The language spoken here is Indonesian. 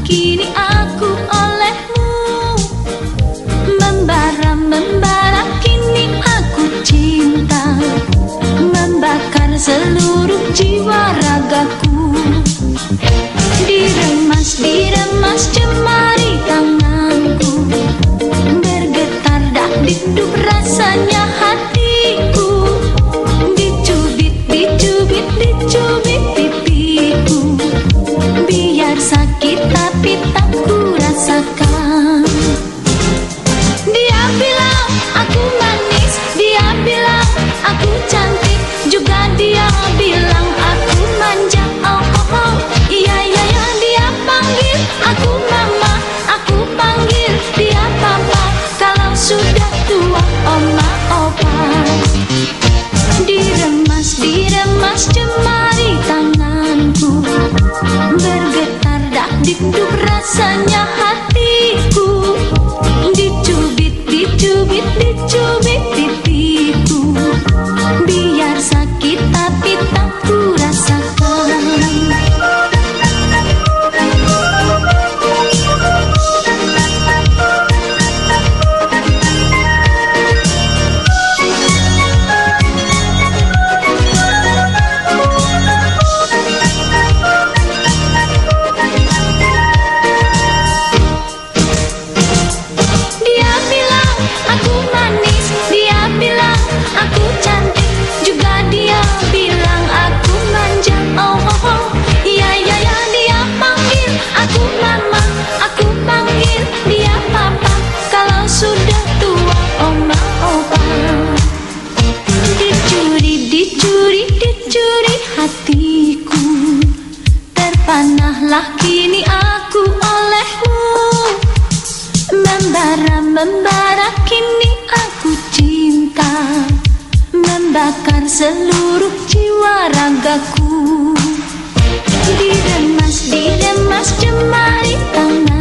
kini aku olehmu. Membara kini aku cinta, membakar seluruh jiwa ragaku. Diremas jemari tanganku, bergetar dak dikduk rasanya hatiku. Dicubit pipiku, biar sakit tapi tak ku rasakan. Dia bilang aku manis, dia bilang aku cantik, juga dia bilang aku manja. Oh oh oh, iya iya ya, dia panggil aku mama, aku panggil dia papa. Kalau sudah tua oma opa. Diremas jemari tanganku, bergetar dak dikduk rasanya hatiku. Dicubit pipiku, biar sakit tapi tak ku rasakan. Aku cantik, juga dia bilang aku manja. Oh oh oh, iya iya ya, dia panggil aku mama, aku panggil dia papa. Kalau sudah tua oma opa. Dicuri hatiku, terpanahlah kini aku olehmu. Membara kini aku cinta, membakar seluruh jiwa ragaku. Diremas jemari tangan.